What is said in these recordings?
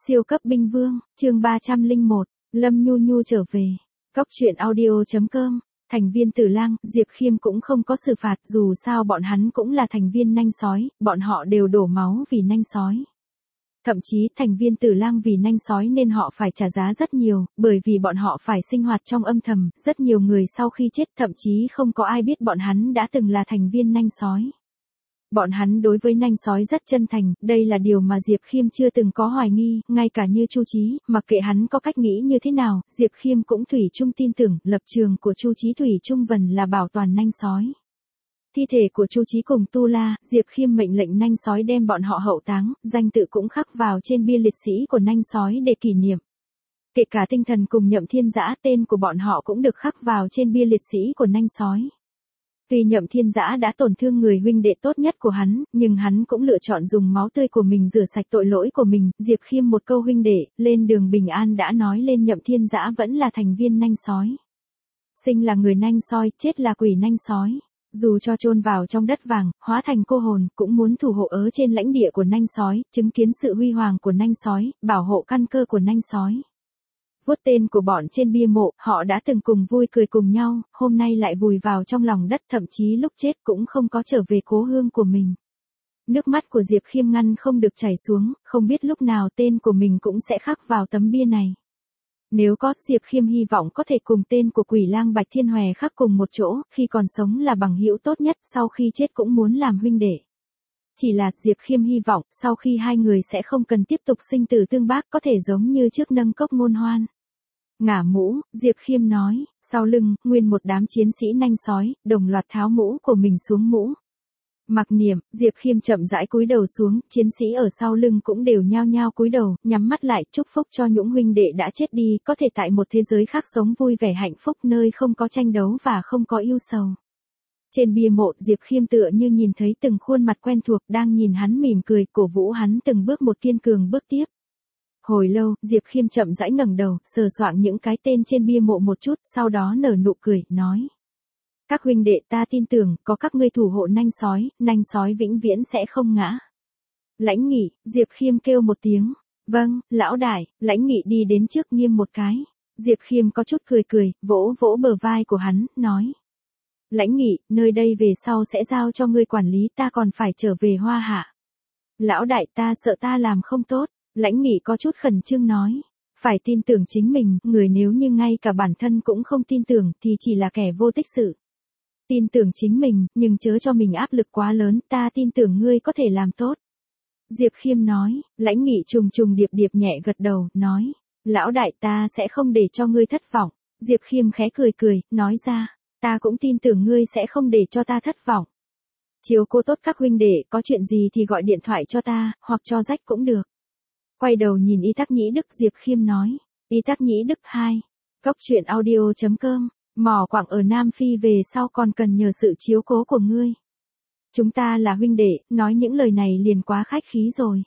Siêu cấp binh vương, chương 301, Lâm Nhu Nhu trở về. Cóc truyện audio.com, thành viên Tử Lang, Diệp Khiêm cũng không có xử phạt, dù sao bọn hắn cũng là thành viên nanh sói, bọn họ đều đổ máu vì nanh sói. Thậm chí thành viên Tử Lang vì nanh sói nên họ phải trả giá rất nhiều, bởi vì bọn họ phải sinh hoạt trong âm thầm, rất nhiều người sau khi chết thậm chí không có ai biết bọn hắn đã từng là thành viên nanh sói. Bọn hắn đối với nanh sói rất chân thành, đây là điều mà Diệp Khiêm chưa từng có hoài nghi, ngay cả như Chu Chí, mặc kệ hắn có cách nghĩ như thế nào, Diệp Khiêm cũng thủy chung tin tưởng, lập trường của Chu Chí thủy chung vần là bảo toàn nanh sói. Thi thể của Chu Chí cùng Tu La, Diệp Khiêm mệnh lệnh nanh sói đem bọn họ hậu táng, danh tự cũng khắc vào trên bia liệt sĩ của nanh sói để kỷ niệm. Kể cả Tinh Thần cùng Nhậm Thiên Dã, tên của bọn họ cũng được khắc vào trên bia liệt sĩ của nanh sói. Tuy Nhậm Thiên Dã đã tổn thương người huynh đệ tốt nhất của hắn, nhưng hắn cũng lựa chọn dùng máu tươi của mình rửa sạch tội lỗi của mình. Diệp Khiêm một câu huynh đệ, lên đường bình an đã nói lên Nhậm Thiên Dã vẫn là thành viên nanh sói. Sinh là người nanh sói, chết là quỷ nanh sói. Dù cho chôn vào trong đất vàng, hóa thành cô hồn, cũng muốn thủ hộ ở trên lãnh địa của nanh sói, chứng kiến sự huy hoàng của nanh sói, bảo hộ căn cơ của nanh sói. Vuốt tên của bọn trên bia mộ, họ đã từng cùng vui cười cùng nhau, hôm nay lại vùi vào trong lòng đất, thậm chí lúc chết cũng không có trở về cố hương của mình. Nước mắt của Diệp Khiêm ngăn không được chảy xuống, không biết lúc nào tên của mình cũng sẽ khắc vào tấm bia này. Nếu có, Diệp Khiêm hy vọng có thể cùng tên của Quỷ Lang Bạch Thiên Hòe khắc cùng một chỗ, khi còn sống là bằng hữu tốt nhất, sau khi chết cũng muốn làm huynh đệ. Chỉ là Diệp Khiêm hy vọng, sau khi hai người sẽ không cần tiếp tục sinh tử tương bác, có thể giống như trước nâng cốc ngôn hoan. Ngả mũ, Diệp Khiêm nói, sau lưng, nguyên một đám chiến sĩ nanh sói, đồng loạt tháo mũ của mình xuống mũ. Mặc niệm, Diệp Khiêm chậm rãi cúi đầu xuống, chiến sĩ ở sau lưng cũng đều nhao nhao cúi đầu, nhắm mắt lại, chúc phúc cho những huynh đệ đã chết đi, có thể tại một thế giới khác sống vui vẻ hạnh phúc nơi không có tranh đấu và không có yêu sầu. Trên bia mộ, Diệp Khiêm tựa như nhìn thấy từng khuôn mặt quen thuộc đang nhìn hắn mỉm cười, cổ vũ hắn từng bước một kiên cường bước tiếp. Hồi lâu, Diệp Khiêm chậm rãi ngẩng đầu, sờ soạng những cái tên trên bia mộ một chút, sau đó nở nụ cười, nói. Các huynh đệ, ta tin tưởng, có các ngươi thủ hộ nanh sói vĩnh viễn sẽ không ngã. Lãnh Nghị, Diệp Khiêm kêu một tiếng. Vâng, lão đại. Lãnh Nghị đi đến trước nghiêm một cái. Diệp Khiêm có chút cười, vỗ vỗ bờ vai của hắn, nói. Lãnh Nghị, nơi đây về sau sẽ giao cho ngươi quản lý, ta còn phải trở về Hoa Hạ. Lão đại, ta sợ ta làm không tốt. Lãnh Nghị có chút khẩn trương nói. Phải tin tưởng chính mình, người nếu như ngay cả bản thân cũng không tin tưởng thì chỉ là kẻ vô tích sự. Tin tưởng chính mình, nhưng chớ cho mình áp lực quá lớn, ta tin tưởng ngươi có thể làm tốt. Diệp Khiêm nói, Lãnh Nghị trùng trùng điệp điệp nhẹ gật đầu, nói. Lão đại, ta sẽ không để cho ngươi thất vọng. Diệp Khiêm khẽ cười, nói ra. Ta cũng tin tưởng ngươi sẽ không để cho ta thất vọng. Chiếu cô tốt các huynh đệ, có chuyện gì thì gọi điện thoại cho ta, hoặc cho rách cũng được. Quay đầu nhìn Y Tắc Nhĩ Đức, Diệp Khiêm nói. Y Tắc Nhĩ Đức 2. Cóc truyện audio.com. Mỏ quặng ở Nam Phi về sau còn cần nhờ sự chiếu cố của ngươi. Chúng ta là huynh đệ, nói những lời này liền quá khách khí rồi.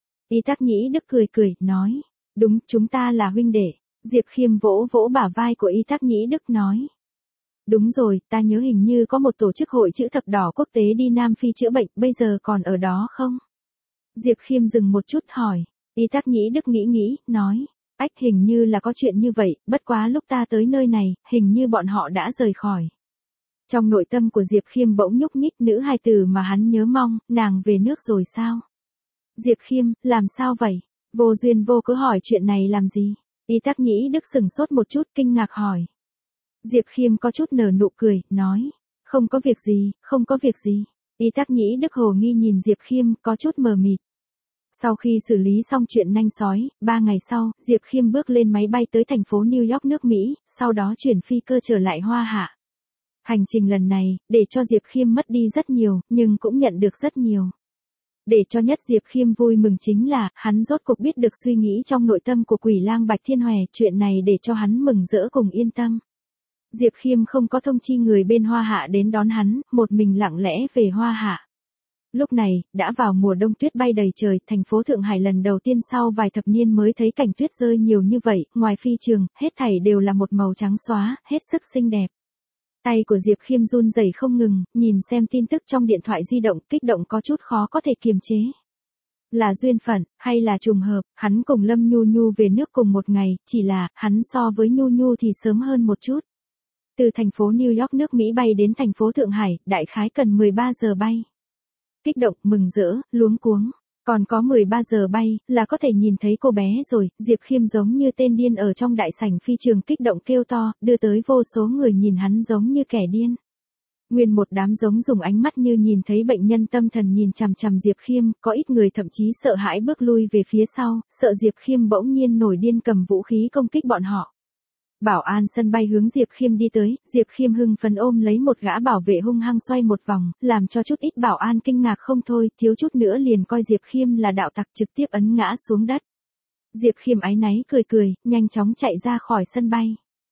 Y Tắc Nhĩ Đức cười, nói. Đúng, chúng ta là huynh đệ. Diệp Khiêm vỗ vỗ bả vai của Y Tắc Nhĩ Đức nói. Đúng rồi, ta nhớ hình như có một tổ chức hội chữ thập đỏ quốc tế đi Nam Phi chữa bệnh, bây giờ còn ở đó không? Diệp Khiêm dừng một chút hỏi. Y Tắc Nhĩ Đức nghĩ, nói. Ách, hình như là có chuyện như vậy, bất quá lúc ta tới nơi này, hình như bọn họ đã rời khỏi. Trong nội tâm của Diệp Khiêm bỗng nhúc nhích, nữ hài tử mà hắn nhớ mong, nàng về nước rồi sao? Diệp Khiêm, làm sao vậy? Vô duyên vô cớ hỏi chuyện này làm gì? Y Tắc Nhĩ Đức sửng sốt một chút, kinh ngạc hỏi. Diệp Khiêm có chút nở nụ cười, nói. Không có việc gì. Y Tắc Nhĩ Đức hồ nghi nhìn Diệp Khiêm, có chút mờ mịt. Sau khi xử lý xong chuyện nanh sói, 3 ngày sau, Diệp Khiêm bước lên máy bay tới thành phố New York nước Mỹ, sau đó chuyển phi cơ trở lại Hoa Hạ. Hành trình lần này, để cho Diệp Khiêm mất đi rất nhiều, nhưng cũng nhận được rất nhiều. Để cho nhất Diệp Khiêm vui mừng chính là, hắn rốt cuộc biết được suy nghĩ trong nội tâm của Quỷ Lang Bạch Thiên Hòe, chuyện này để cho hắn mừng rỡ cùng yên tâm. Diệp Khiêm không có thông chi người bên Hoa Hạ đến đón hắn, một mình lặng lẽ về Hoa Hạ. Lúc này, đã vào mùa đông, tuyết bay đầy trời, thành phố Thượng Hải lần đầu tiên sau vài thập niên mới thấy cảnh tuyết rơi nhiều như vậy, ngoài phi trường, hết thảy đều là một màu trắng xóa, hết sức xinh đẹp. Tay của Diệp Khiêm run rẩy không ngừng, nhìn xem tin tức trong điện thoại di động, kích động có chút khó có thể kiềm chế. Là duyên phận, hay là trùng hợp, hắn cùng Lâm Nhu Nhu về nước cùng một ngày, chỉ là, hắn so với Nhu Nhu thì sớm hơn một chút. Từ thành phố New York nước Mỹ bay đến thành phố Thượng Hải, đại khái cần 13 giờ bay. Kích động, mừng rỡ, luống cuống. Còn có 13 giờ bay, là có thể nhìn thấy cô bé rồi, Diệp Khiêm giống như tên điên ở trong đại sảnh phi trường kích động kêu to, đưa tới vô số người nhìn hắn giống như kẻ điên. Nguyên một đám giống dùng ánh mắt như nhìn thấy bệnh nhân tâm thần nhìn chằm chằm Diệp Khiêm, có ít người thậm chí sợ hãi bước lui về phía sau, sợ Diệp Khiêm bỗng nhiên nổi điên cầm vũ khí công kích bọn họ. Bảo an sân bay hướng Diệp Khiêm đi tới, Diệp Khiêm hưng phấn ôm lấy một gã bảo vệ hung hăng xoay một vòng, làm cho chút ít bảo an kinh ngạc không thôi, thiếu chút nữa liền coi Diệp Khiêm là đạo tặc trực tiếp ấn ngã xuống đất. Diệp Khiêm áy náy cười cười, nhanh chóng chạy ra khỏi sân bay.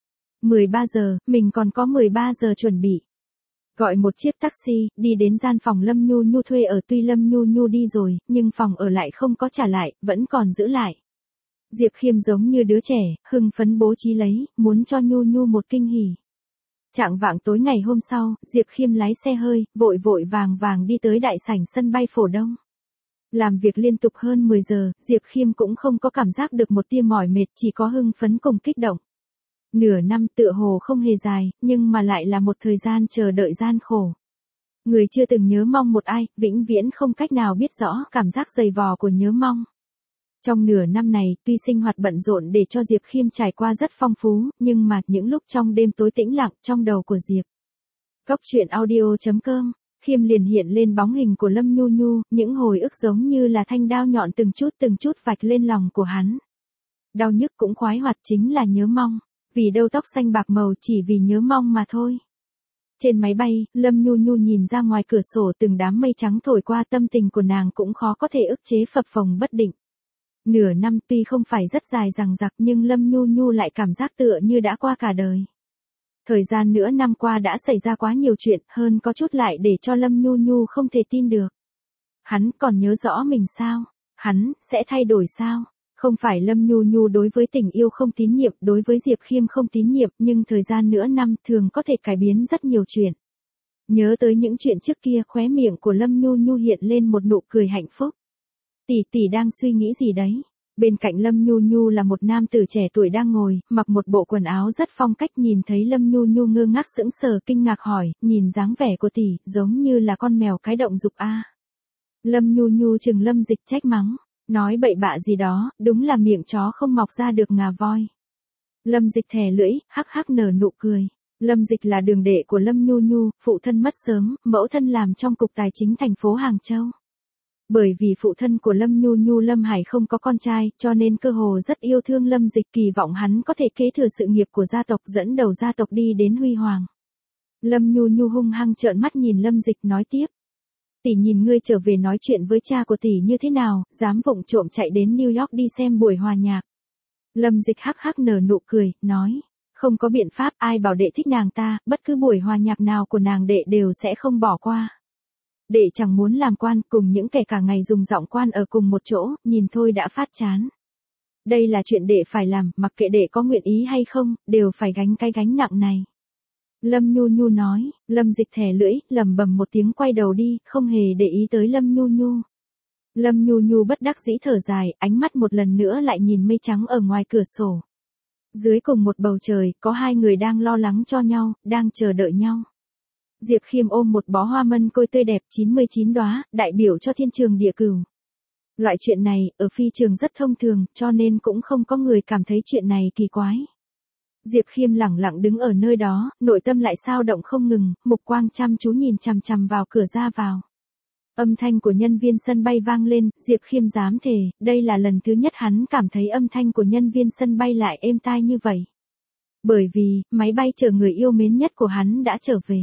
13 giờ, mình còn có 13 giờ chuẩn bị. Gọi một chiếc taxi, đi đến gian phòng Lâm Nhu Nhu thuê ở, tuy Lâm Nhu Nhu đi rồi, nhưng phòng ở lại không có trả lại, vẫn còn giữ lại. Diệp Khiêm giống như đứa trẻ, hưng phấn bố trí lấy, muốn cho Nhu Nhu một kinh hỉ. Chạng vạng tối ngày hôm sau, Diệp Khiêm lái xe hơi, vội vội vàng vàng đi tới đại sảnh sân bay Phổ Đông. Làm việc liên tục hơn 10 giờ, Diệp Khiêm cũng không có cảm giác được một tia mỏi mệt, chỉ có hưng phấn cùng kích động. Nửa năm tựa hồ không hề dài, nhưng mà lại là một thời gian chờ đợi gian khổ. Người chưa từng nhớ mong một ai, vĩnh viễn không cách nào biết rõ cảm giác dày vò của nhớ mong. Trong nửa năm này, tuy sinh hoạt bận rộn để cho Diệp Khiêm trải qua rất phong phú, nhưng mà những lúc trong đêm tối tĩnh lặng trong đầu của Diệp. Cốc truyện audio.com, Khiêm liền hiện lên bóng hình của Lâm Nhu Nhu, những hồi ức giống như là thanh đao nhọn từng chút vạch lên lòng của hắn. Đau nhức cũng khoái hoạt chính là nhớ mong, vì đâu tóc xanh bạc màu chỉ vì nhớ mong mà thôi. Trên máy bay, Lâm Nhu Nhu nhìn ra ngoài cửa sổ từng đám mây trắng thổi qua, tâm tình của nàng cũng khó có thể ức chế phập phồng bất định. Nửa năm tuy không phải rất dài dằng dặc nhưng Lâm Nhu Nhu lại cảm giác tựa như đã qua cả đời. Thời gian nửa năm qua đã xảy ra quá nhiều chuyện, hơn có chút lại để cho Lâm Nhu Nhu không thể tin được. Hắn còn nhớ rõ mình sao? Hắn sẽ thay đổi sao? Không phải Lâm Nhu Nhu đối với tình yêu không tín nhiệm, đối với Diệp Khiêm không tín nhiệm, nhưng thời gian nửa năm thường có thể cải biến rất nhiều chuyện. Nhớ tới những chuyện trước kia, khóe miệng của Lâm Nhu Nhu hiện lên một nụ cười hạnh phúc. Tỷ tỷ đang suy nghĩ gì đấy? Bên cạnh Lâm Nhu Nhu là một nam tử trẻ tuổi đang ngồi, mặc một bộ quần áo rất phong cách, nhìn thấy Lâm Nhu Nhu ngơ ngác sững sờ kinh ngạc hỏi, nhìn dáng vẻ của tỷ, giống như là con mèo cái động dục a. Lâm Nhu Nhu chừng Lâm Dịch trách mắng, nói bậy bạ gì đó, đúng là miệng chó không mọc ra được ngà voi. Lâm Dịch thè lưỡi, hắc hắc nở nụ cười. Lâm Dịch là đường đệ của Lâm Nhu Nhu, phụ thân mất sớm, mẫu thân làm trong cục tài chính thành phố Hàng Châu. Bởi vì phụ thân của Lâm Nhu Nhu Lâm Hải không có con trai, cho nên cơ hồ rất yêu thương Lâm Dịch, kỳ vọng hắn có thể kế thừa sự nghiệp của gia tộc, dẫn đầu gia tộc đi đến huy hoàng. Lâm Nhu Nhu hung hăng trợn mắt nhìn Lâm Dịch nói tiếp. Tỷ nhìn ngươi trở về nói chuyện với cha của tỷ như thế nào, dám vụng trộm chạy đến New York đi xem buổi hòa nhạc. Lâm Dịch hắc hắc nở nụ cười, nói, không có biện pháp, ai bảo đệ thích nàng ta, bất cứ buổi hòa nhạc nào của nàng đệ đều sẽ không bỏ qua. Đệ chẳng muốn làm quan, cùng những kẻ cả ngày dùng giọng quan ở cùng một chỗ, nhìn thôi đã phát chán. Đây là chuyện đệ phải làm, mặc kệ đệ có nguyện ý hay không, đều phải gánh cái gánh nặng này. Lâm Nhu Nhu nói, Lâm Dịch thè lưỡi, lẩm bẩm một tiếng quay đầu đi, không hề để ý tới Lâm Nhu Nhu. Lâm Nhu Nhu bất đắc dĩ thở dài, ánh mắt một lần nữa lại nhìn mây trắng ở ngoài cửa sổ. Dưới cùng một bầu trời, có hai người đang lo lắng cho nhau, đang chờ đợi nhau. Diệp Khiêm ôm một bó hoa mân côi tươi đẹp 99 đóa, đại biểu cho thiên trường địa cửu. Loại chuyện này, ở phi trường rất thông thường, cho nên cũng không có người cảm thấy chuyện này kỳ quái. Diệp Khiêm lẳng lặng đứng ở nơi đó, nội tâm lại sao động không ngừng, mục quang chăm chú nhìn chằm chằm vào cửa ra vào. Âm thanh của nhân viên sân bay vang lên, Diệp Khiêm dám thề, đây là lần thứ nhất hắn cảm thấy âm thanh của nhân viên sân bay lại êm tai như vậy. Bởi vì, máy bay chở người yêu mến nhất của hắn đã trở về.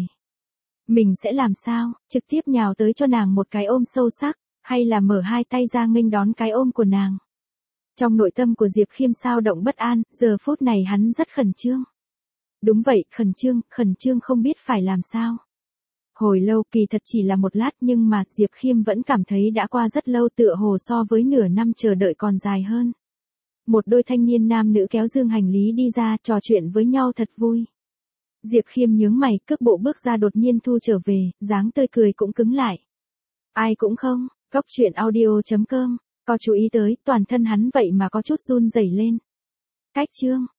Mình sẽ làm sao, trực tiếp nhào tới cho nàng một cái ôm sâu sắc, hay là mở hai tay ra nghênh đón cái ôm của nàng. Trong nội tâm của Diệp Khiêm sao động bất an, giờ phút này hắn rất khẩn trương. Đúng vậy, khẩn trương không biết phải làm sao. Hồi lâu kỳ thật chỉ là một lát nhưng mà Diệp Khiêm vẫn cảm thấy đã qua rất lâu, tựa hồ so với nửa năm chờ đợi còn dài hơn. Một đôi thanh niên nam nữ kéo dương hành lý đi ra trò chuyện với nhau thật vui. Diệp Khiêm nhướng mày, cước bộ bước ra đột nhiên thu trở về, dáng tươi cười cũng cứng lại. Ai cũng không, Cóc truyện audio.com, có chú ý tới, toàn thân hắn vậy mà có chút run rẩy lên. Cách chương